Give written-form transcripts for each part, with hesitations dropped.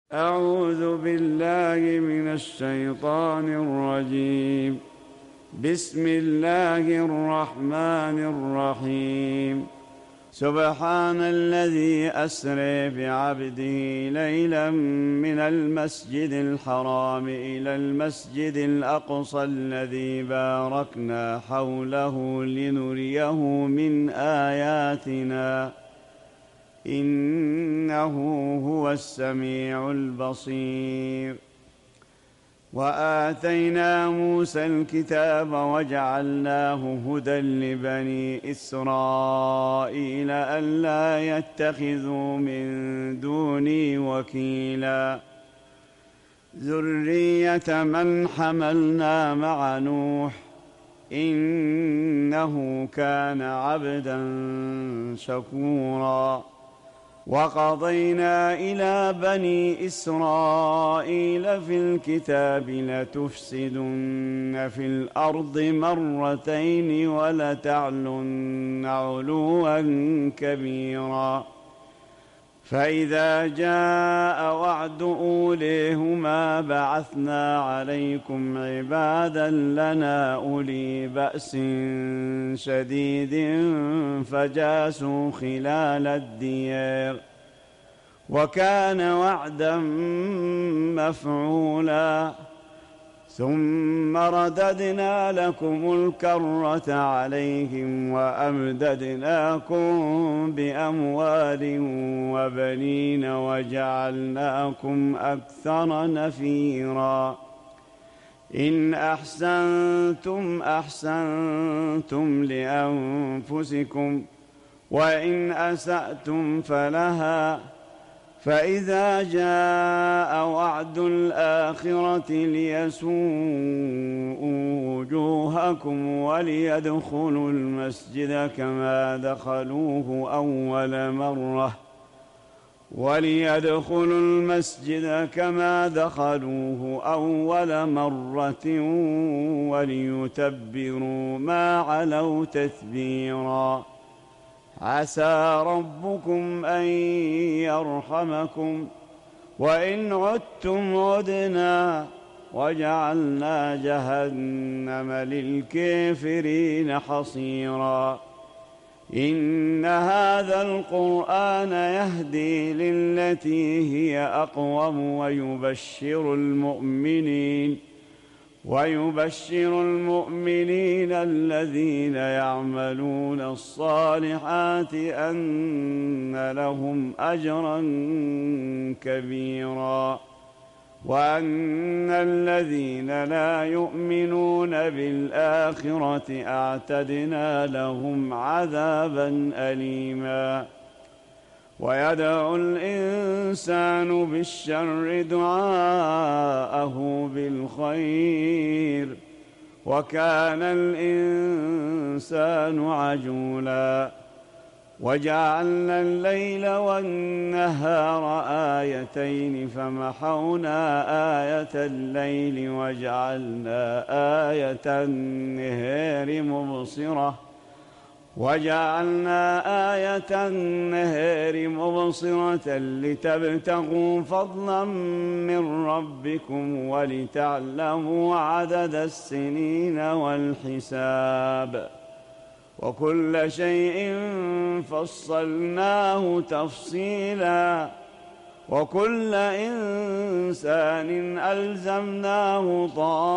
أعوذ بالله من الشيطان الرجيم. بسم الله الرحمن الرحيم. سبحان الذي أسرى بعبده ليلا من المسجد الحرام إلى المسجد الأقصى الذي باركنا حوله لنريه من آياتنا إنه هو السميع البصير. وآتينا موسى الكتاب وجعلناه هدى لبني إسرائيل ألا يتخذوا من دوني وكيلا. ذرية من حملنا مع نوح إنه كان عبدا شكورا. وقضينا إلى بني إسرائيل في الكتاب لتفسدن في الأرض مرتين ولتعلن علوا كبيرا. فإذا جاء وعد أوليهما بعثنا عليكم عبادا لنا أولي بأس شديد فجاسوا خلال الديار وكان وعدا مفعولا. ثم رددنا لكم الكرة عليهم وأمددناكم بأموال وبنين وجعلناكم أكثر نفيرا. إن أحسنتم أحسنتم لأنفسكم وإن أسأتم فلها. فإذا جاء وعد الآخرة ليسوءوا وجوهكم وليدخلوا المسجد كما دخلوه أول مرة وليتبروا ما علوا تتبيرا. عسى ربكم أن يرحمكم وإن عدتم عدنا وجعلنا جهنم للكافرين حصيرا. إن هذا القرآن يهدي للتي هي أقوم ويبشر المؤمنين الذين يعملون الصالحات أن لهم أجرا كبيرا وأن الذين لا يؤمنون بالآخرة أعتدنا لهم عذابا أليما. ويدعو الإنسان بالشر دعاءه بالخير وكان الإنسان عجولا. وجعلنا الليل والنهار آيتين فمحونا آية الليل وجعلنا آية النهار مبصرة لتبتغوا فضلا من ربكم ولتعلموا عدد السنين والحساب وكل شيء فصلناه تفصيلا. وكل إنسان ألزمناه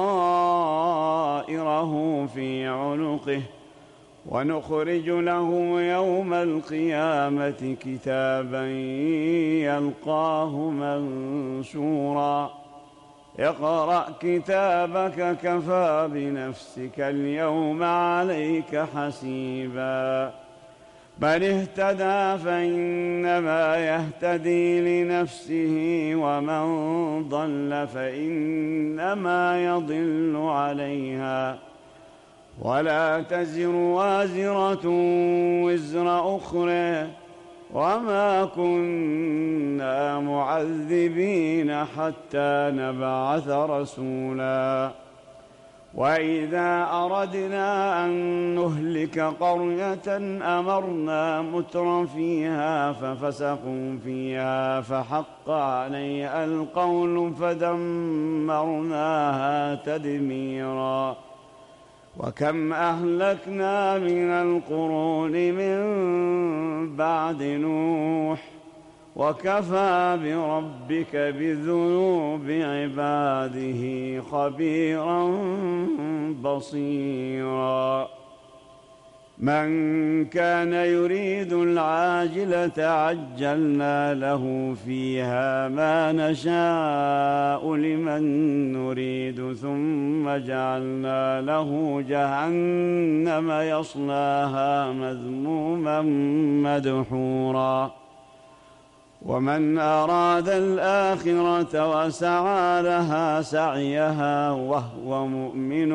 طائره في عنقه ونخرج له يوم القيامة كتابا يلقاه منشورا. اقرأ كتابك كفى بنفسك اليوم عليك حسيبا. من اهتدى فإنما يهتدي لنفسه ومن ضل فإنما يضل عليها ولا تزر وازرة وزر أخرى وما كنا معذبين حتى نبعث رسولا. وإذا أردنا أن نهلك قرية أمرنا متر فيها ففسقوا فيها فحق عليها القول فدمرناها تدميرا. وكم أهلكنا من القرون من بعد نوح وكفى بربك بذنوب عباده خبيرا بصيرا. من كان يريد العاجلة عجلنا له فيها ما نشاء لمن نريد ثم جعلنا له جهنم يصلاها مذموما مدحورا. ومن أراد الآخرة وسعى لها سعيها وهو مؤمن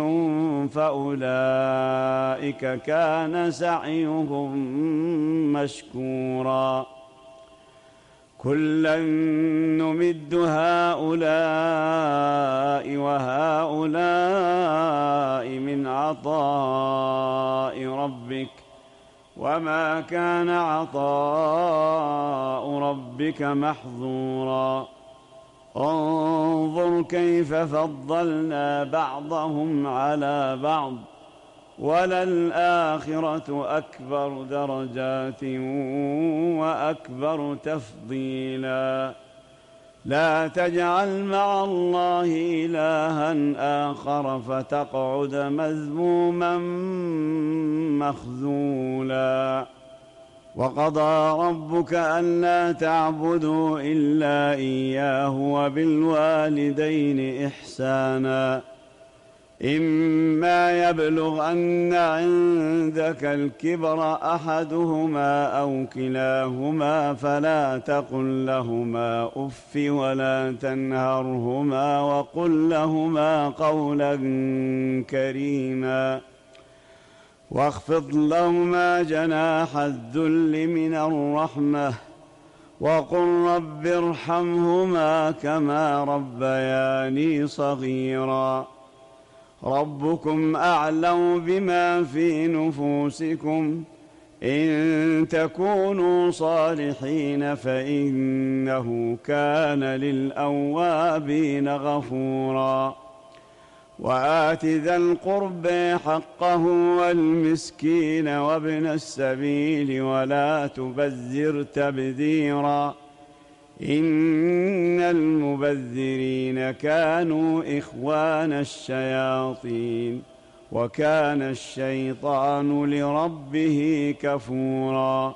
فأولئك كان سعيهم مشكورا. كلا نمد هؤلاء وهؤلاء من عطاء ربك وما كان عطاء ربك محظورا. انظر كيف فضلنا بعضهم على بعض وللآخرة أكبر درجات وأكبر تفضيلا. لا تجعل مع الله إلها آخر فتقعد مذموما مخذولا. وقضى ربك ألا تعبدوا إلا إياه وبالوالدين إحسانا. إما يبلغن عندك الكبر أحدهما أو كلاهما فلا تقل لهما أف ولا تنهرهما وقل لهما قولا كريما. واخفض لهما جناح الذل من الرحمة وقل رب ارحمهما كما ربياني صغيرا. ربكم أعلم بما في نفوسكم إن تكونوا صالحين فإنه كان للأوابين غفورا. وآت ذا القرب حقه والمسكين وابن السبيل ولا تبذر تبذيرا إن المبذرين كانوا إخوان الشياطين وكان الشيطان لربه كفورا.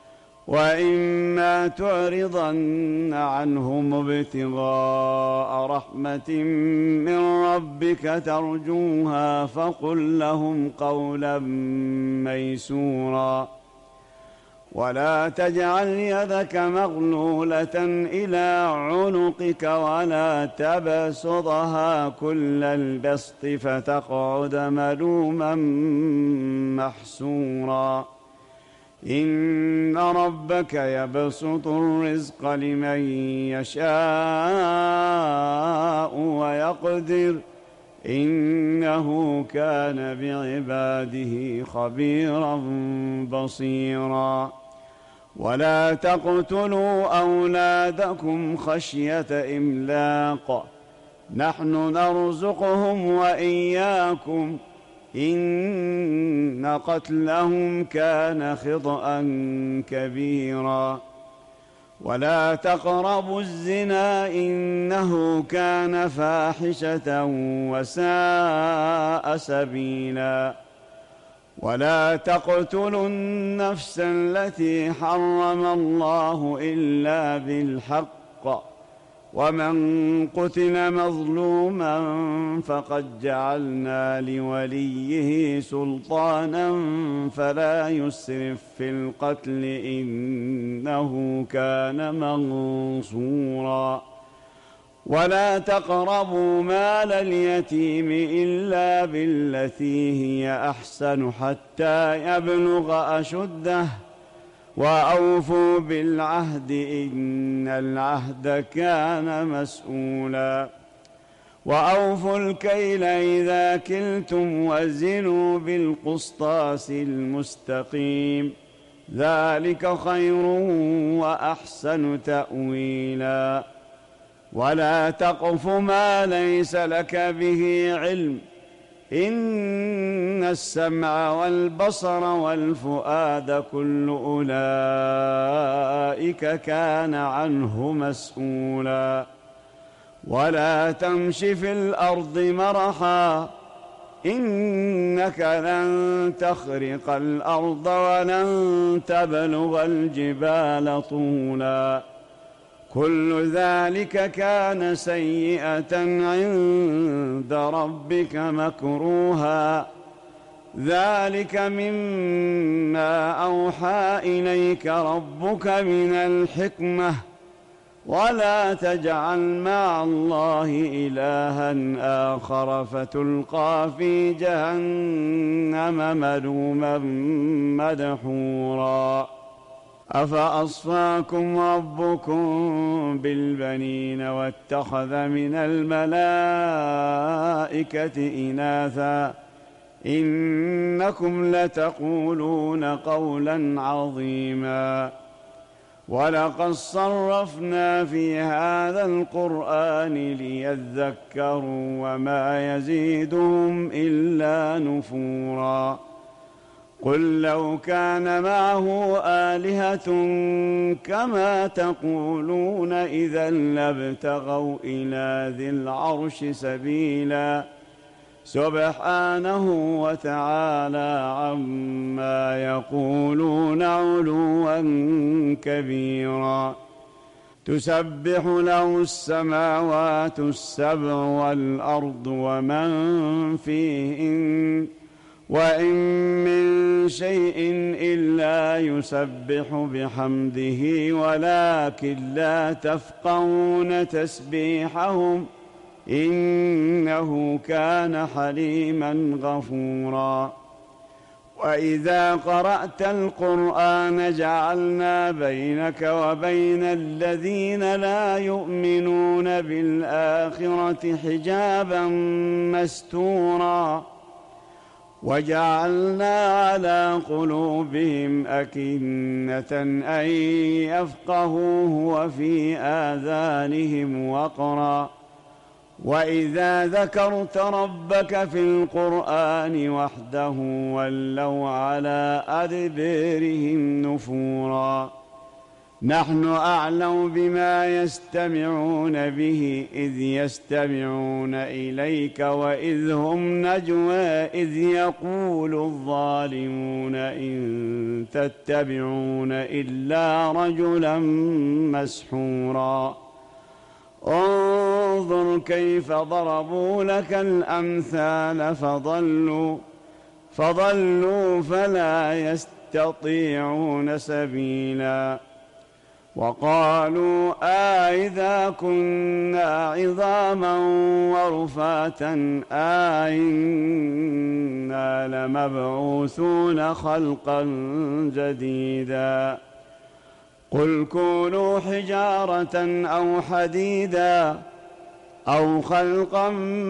وإما تعرضن عنهم ابتغاء رحمة من ربك ترجوها فقل لهم قولا ميسورا. ولا تجعل يدك مغلولة إلى عنقك ولا تبسطها كل البسط فتقعد ملوما محسورا. إن ربك يبسط الرزق لمن يشاء ويقدر إنه كان بعباده خبيرا بصيرا. ولا تقتلوا أولادكم خشية إملاق نحن نرزقهم وإياكم إن قتلهم كان خطأ كبيرا. ولا تقربوا الزنا إنه كان فاحشة وساء سبيلا. ولا تقتلوا النفس التي حرم الله إلا بالحق ومن قتل مظلوما فقد جعلنا لوليه سلطانا فلا يسرف في القتل إنه كان منصورا. ولا تقربوا مال اليتيم إلا بالتي هي أحسن حتى يبلغ أشده وأوفوا بالعهد إن العهد كان مسؤولا. وأوفوا الكيل إذا كلتم وزنوا بالقسطاس المستقيم، ذلك خير وأحسن تأويلا. ولا تقف ما ليس لك به علم، إن السمع والبصر والفؤاد كل أولئك كان عنه مسؤولا. ولا تمش في الأرض مرحا، إنك لن تخرق الأرض ولن تبلغ الجبال طولا، كل ذلك كان سيئة عند ربك مكروها، ذلك مما أوحى إليك ربك من الحكمة، ولا تجعل مع الله إلها آخر فتلقى في جهنم ملوما مدحورا. أفأصفاكم ربكم بالبنين واتخذ من الملائكة إناثا إنكم لتقولون قولا عظيما. ولقد صرفنا في هذا القرآن ليذكروا وما يزيدهم إلا نفورا. قل لو كان معه آلهة كما تقولون إذا لابتغوا إلى ذي العرش سبيلا، سبحانه وتعالى عما يقولون علوا كبيرا. تسبح له السماوات السبع والأرض ومن فيهن وإن من شيء إلا يسبح بحمده ولكن لا تفقهون تسبيحهم إنه كان حليما غفورا. وإذا قرأت القرآن جعلنا بينك وبين الذين لا يؤمنون بالآخرة حجابا مستورا، وجعلنا على قلوبهم أكنة أن يفقهوه وفي آذانهم وقرا، وإذا ذكرت ربك في القرآن وحده ولوا على أدبارهم نفورا. نحن أعلم بما يستمعون به إذ يستمعون إليك وإذ هم نجوى إذ يقول الظالمون إن تتبعون إلا رجلا مسحورا. انظر كيف ضربوا لك الأمثال فضلوا فلا يستطيعون سبيلا. وقالوا أإذا كنا عظاما ورفاتا أإنا لمبعوثون خلقا جديدا. قل كونوا حجارة أو حديدا أو خلقا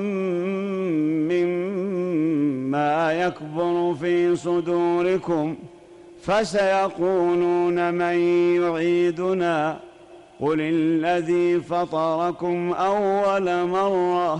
مما يكبر في صدوركم فسيقولون من يعيدنا قل الذي فطركم أول مرة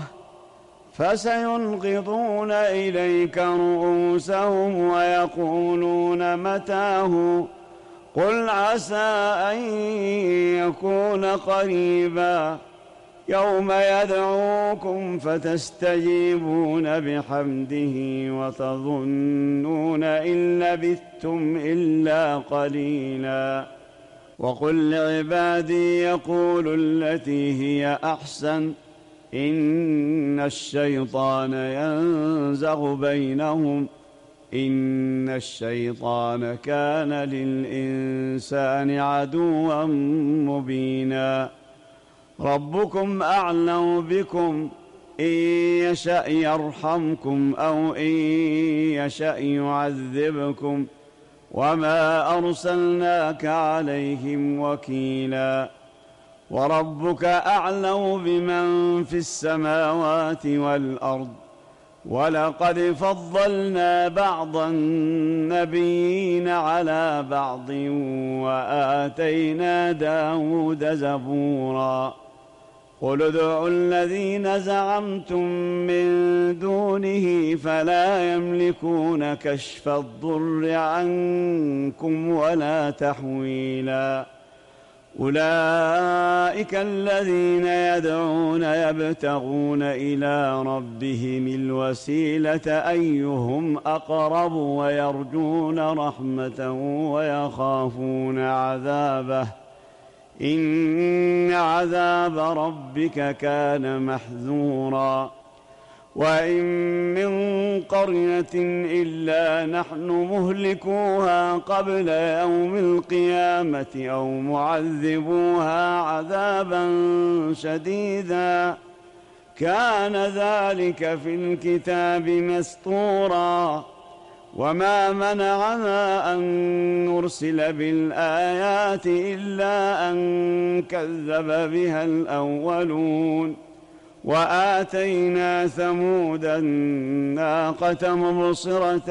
فسينغضون إليك رؤوسهم ويقولون متاه قل عسى أن يكون قريبا يوم يدعوكم فتستجيبون بحمده وتظنون إن لبثتم إلا قليلا. وقل لعبادي يقولوا التي هي أحسن إن الشيطان ينزغ بينهم إن الشيطان كان للإنسان عدوا مبينا. ربكم أعلم بكم إن يشأ يرحمكم أو إن يشأ يعذبكم وما أرسلناك عليهم وكيلا. وربك أعلم بمن في السماوات والأرض ولقد فضلنا بعض النبيين على بعض وآتينا داود زبورا قل ادعوا الذين زعمتم من دونه فلا يملكون كشف الضر عنكم ولا تحويلا أولئك الذين يدعون يبتغون إلى ربهم الوسيلة أيهم أقرب ويرجون رحمته ويخافون عذابه إن عذاب ربك كان محذورا وإن من قرية إلا نحن مهلكوها قبل يوم القيامة أو معذبوها عذابا شديدا كان ذلك في الكتاب مسطورا وما منعنا أن نرسل بالآيات إلا أن كذب بها الأولون وآتينا ثمود الناقة مبصرة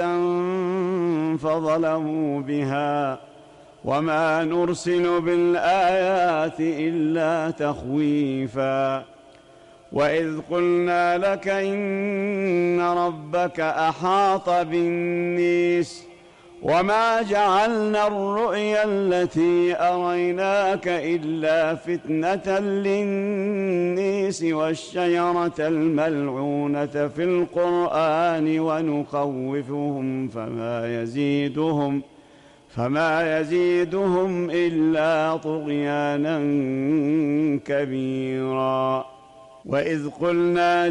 فظلموا بها وما نرسل بالآيات إلا تخويفا وإذ قلنا لك إن ربك أحاط بالناس وما جعلنا الرؤيا التي أريناك إلا فتنة للناس والشجرة الملعونة في القرآن ونخوفهم فما يزيدهم إلا طغيانا كبيرا وإذ قلنا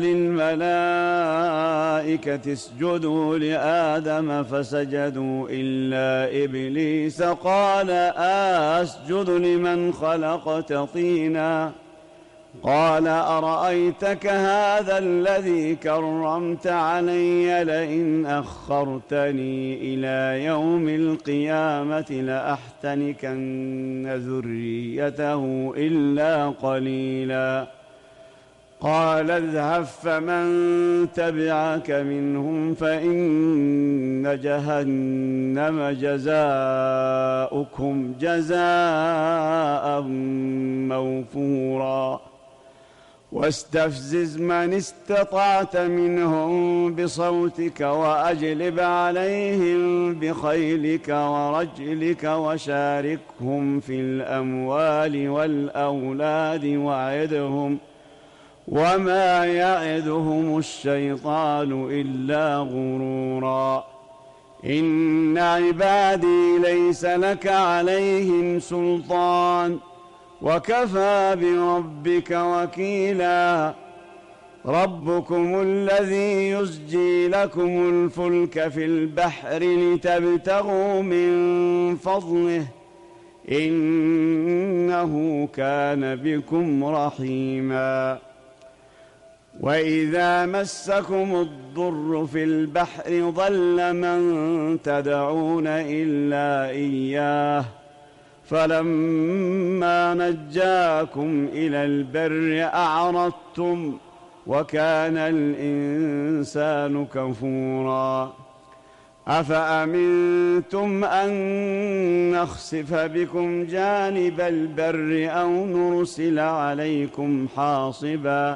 للملائكة اسجدوا لآدم فسجدوا إلا إبليس قال أسجد لمن خلقت طينا قال أرأيتك هذا الذي كرمت علي لئن أخرتني إلى يوم القيامة لأحتنكن ذريته إلا قليلا قال اذهب فمن تبعك منهم فإن جهنم جزاؤكم جزاء موفورا واستفزز من استطعت منهم بصوتك وأجلب عليهم بخيلك ورجلك وشاركهم في الأموال والأولاد وعدهم وما يعدهم الشيطان إلا غرورا إن عبادي ليس لك عليهم سلطان وكفى بربك وكيلا ربكم الذي يزجي لكم الفلك في البحر لتبتغوا من فضله إنه كان بكم رحيما وإذا مسكم الضر في البحر ضل من تدعون إلا إياه فلما نجاكم إلى البر أعرضتم وكان الإنسان كفورا أفأمنتم أن نخسف بكم جانب البر أو نرسل عليكم حاصبا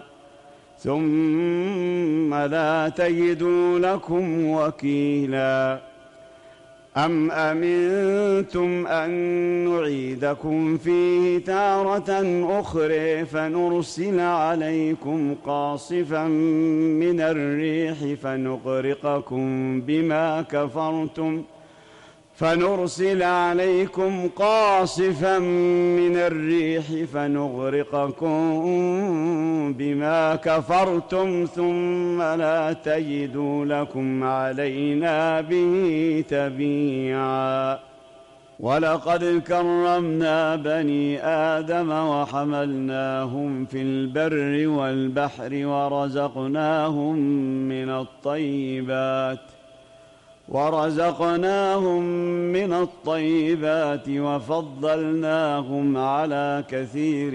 ثم لا تجدوا لكم وكيلا أم أمنتم أن نعيدكم فيه تارة أخرى فنرسل عليكم قاصفا من الريح فنغرقكم بما كفرتم ثم لا تجدوا لكم علينا به تبيعا ولقد كرمنا بني آدم وحملناهم في البر والبحر ورزقناهم من الطيبات ورزقناهم من الطيبات وفضلناهم على كثير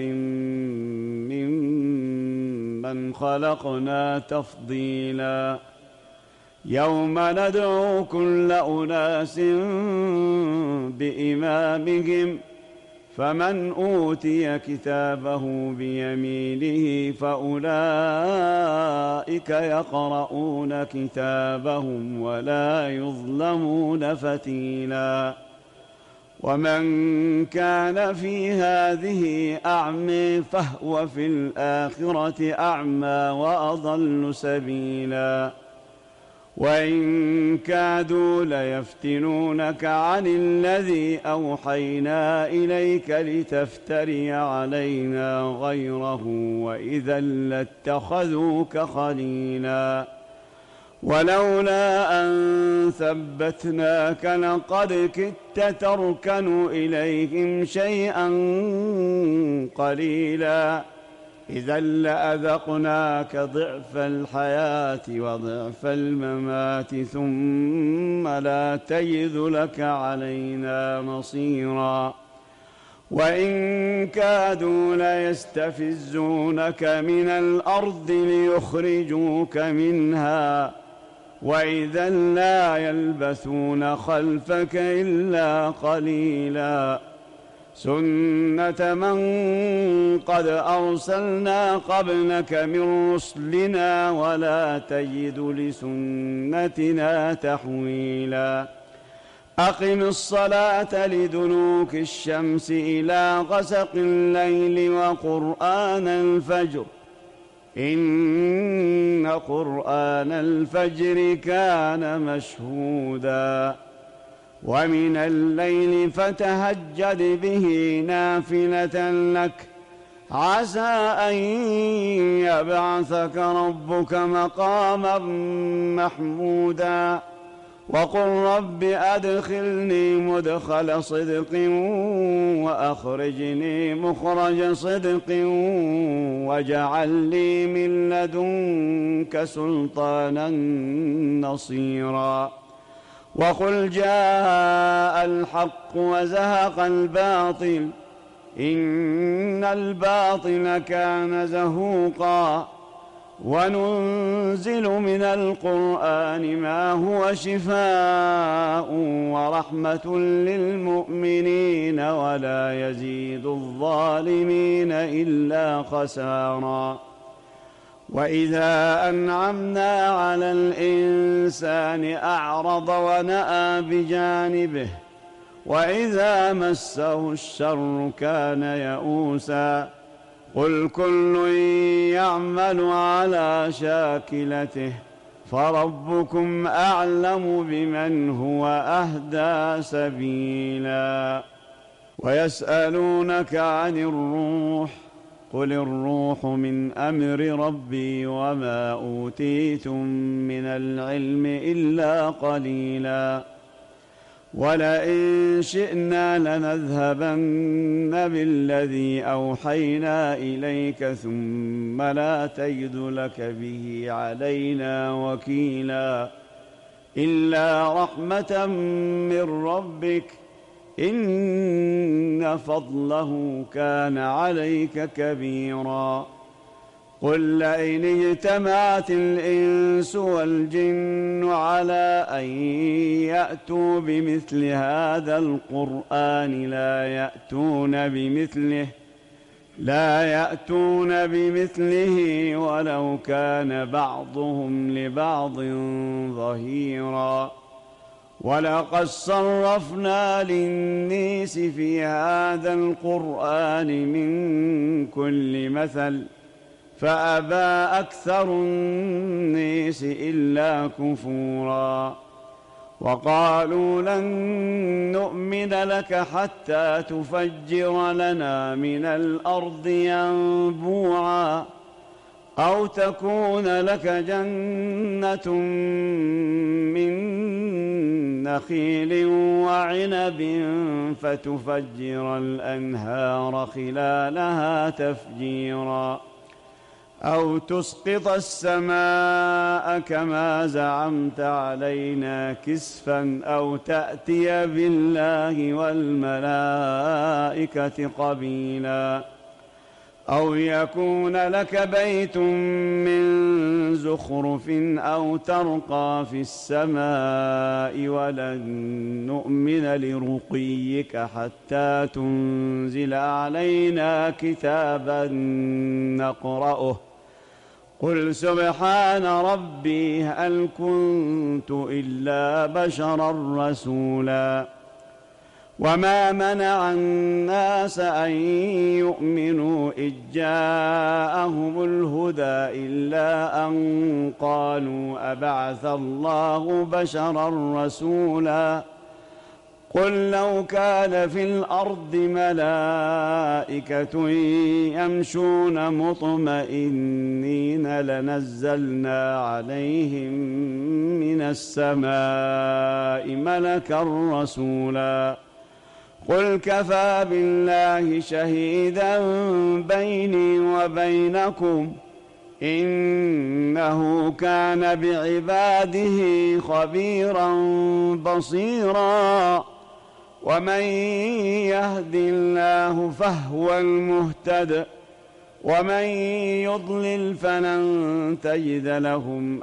ممن خلقنا تفضيلا يوم ندعو كل أناس بإمامهم فمن أوتي كتابه بيمينه فأولئك يقرؤون كتابهم ولا يظلمون فتيلا ومن كان في هذه أعمى فهو في الآخرة أعمى وأضل سبيلا وإن كادوا ليفتنونك عن الذي أوحينا إليك لتفتري علينا غيره وإذا لاتخذوك خليلا ولولا أن ثبتناك لقد كدت تركن إليهم شيئا قليلا إذا لأذقناك ضعف الحياة وضعف الممات ثم لا تجد لك علينا نصيرا وإن كادوا ليستفزونك من الأرض ليخرجوك منها وإذا لا يلبثون خلفك إلا قليلا سنة من قد أرسلنا قبلك من رسلنا ولا تجد لسنتنا تحويلا أقم الصلاة لدلوك الشمس إلى غسق الليل وقرآن الفجر إن قرآن الفجر كان مشهودا ومن الليل فتهجد به نافلة لك عسى أن يبعثك ربك مقاما محمودا وقل رب أدخلني مدخل صدق وأخرجني مخرج صدق واجعل لي من لدنك سلطانا نصيرا وقل جاء الحق وزهق الباطل إن الباطل كان زهوقا وننزل من القرآن ما هو شفاء ورحمة للمؤمنين ولا يزيد الظالمين إلا خسارا وإذا أنعمنا على الإنسان أعرض ونأى بجانبه وإذا مسه الشر كان يئوسا قل كل يعمل على شاكلته فربكم أعلم بمن هو أهدى سبيلا ويسألونك عن الروح قل الروح من أمر ربي وما أوتيتم من العلم إلا قليلا ولئن شئنا لنذهبن بالذي أوحينا إليك ثم لا تجد لك به علينا وكيلا إلا رحمة من ربك إن فضله كان عليك كبيرا قل لئن اجتمعت الإنس والجن على أن يأتوا بمثل هذا القرآن لا يأتون بمثله ولو كان بعضهم لبعض ظهيرا ولقد صرفنا للناس في هذا القرآن من كل مثل فأبى أكثر الناس إلا كفورا وقالوا لن نؤمن لك حتى تفجر لنا من الأرض ينبوعا أو تكون لك جنة من نخيل وعنب فتفجر الأنهار خلالها تفجيرا أو تسقط السماء كما زعمت علينا كسفا أو تأتي بالله والملائكة قبيلا أو يكون لك بيت من زخرف أو ترقى في السماء ولن نؤمن لرقيك حتى تنزل علينا كتابا نقرأه قل سبحان ربي هل كنت إلا بشرا رسولا وما منع الناس أن يؤمنوا إذ جاءهم الهدى إلا أن قالوا أبعث الله بشرا رسولا قل لو كان في الأرض ملائكة يمشون مطمئنين لنزلنا عليهم من السماء ملكا رسولا قل كفى بالله شهيدا بيني وبينكم إنه كان بعباده خبيرا بصيرا ومن يهد الله فهو المهتد ومن يضلل فلن تجد لهم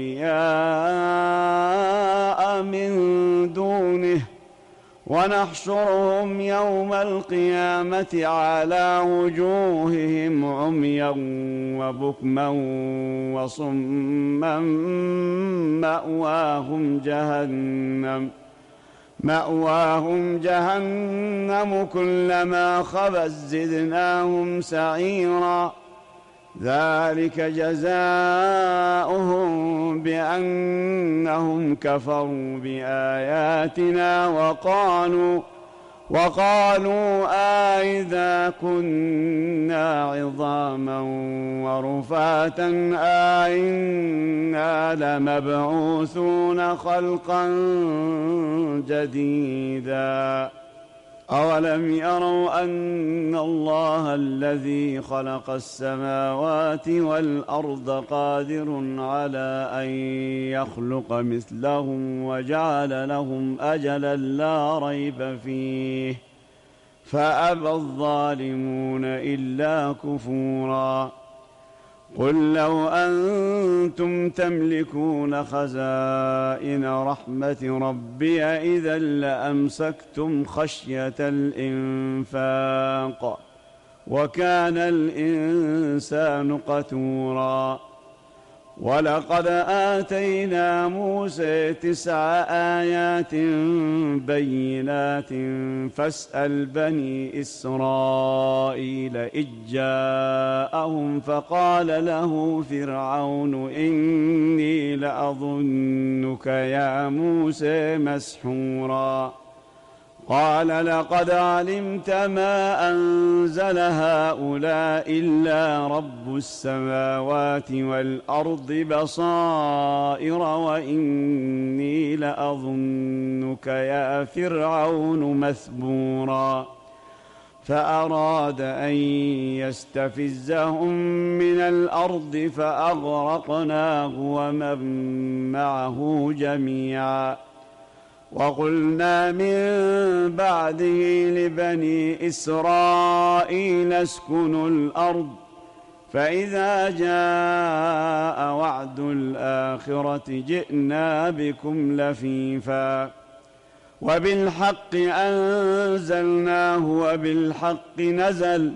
أولياء من دونه ونحشرهم يوم القيامة على وجوههم عميا وبكما وصما مأواهم جهنم كلما خبت زدناهم سعيرا ذلك جزاؤهم بأنهم كفروا بآياتنا وقالوا أئذا كنا عظاما ورفاتا أئنا لمبعوثون خلقا جديدا أولم يروا أن الله الذي خلق السماوات والأرض قادر على أن يخلق مثلهم وجعل لهم أجلا لا ريب فيه فأبى الظالمون إلا كفورا قل لو أنتم تملكون خزائن رحمة ربي إذا لأمسكتم خشية الإنفاق وكان الإنسان قتورا ولقد آتينا موسى 9 آيات بينات فاسأل بني إسرائيل إذ جاءهم فقال له فرعون إني لأظنك يا موسى مسحورا قال لقد علمت ما أنزل هؤلاء إلا رب السماوات والأرض بصائر وإني لأظنك يا فرعون مثبورا فأراد أن يستفزهم من الأرض فأغرقناه ومن معه جميعا وقلنا من بعده لبني إسرائيل اسكنوا الأرض فإذا جاء وعد الآخرة جئنا بكم لفيفا وبالحق أنزلناه وبالحق نزل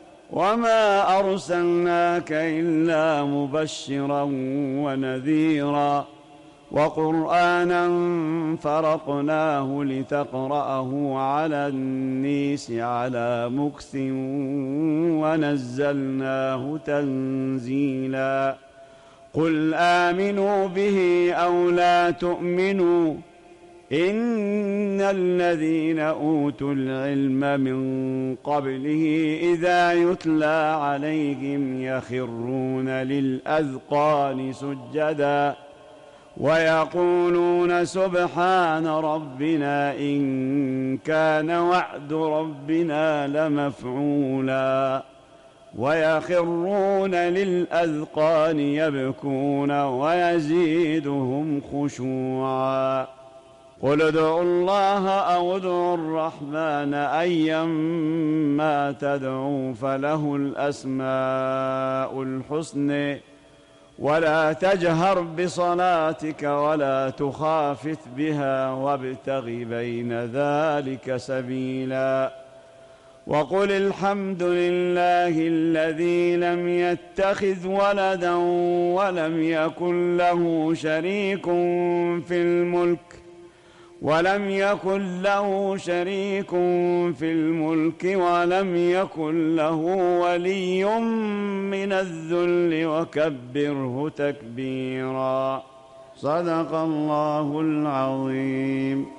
وما أرسلناك إلا مبشرا ونذيرا وقرآنا فرقناه لتقرأه على الناس على مكث ونزلناه تنزيلا قل آمنوا به أو لا تؤمنوا إن الذين أوتوا العلم من قبله إذا يتلى عليهم يخرون للأذقان سجدا ويقولون سبحان ربنا إن كان وعد ربنا لمفعولا ويخرون للأذقان يبكون ويزيدهم خشوعا. قل ادعوا الله أو ادعوا الرحمن أيما تدعوا فله الأسماء الحسن ولا تجهر بصلاتك ولا تخافت بها وابتغ بين ذلك سبيلا. وقل الحمد لله الذي لم يتخذ ولدا ولم يكن له شريك في الملك ولم يكن له ولي من الذل وكبره تكبيرا. صدق الله العظيم.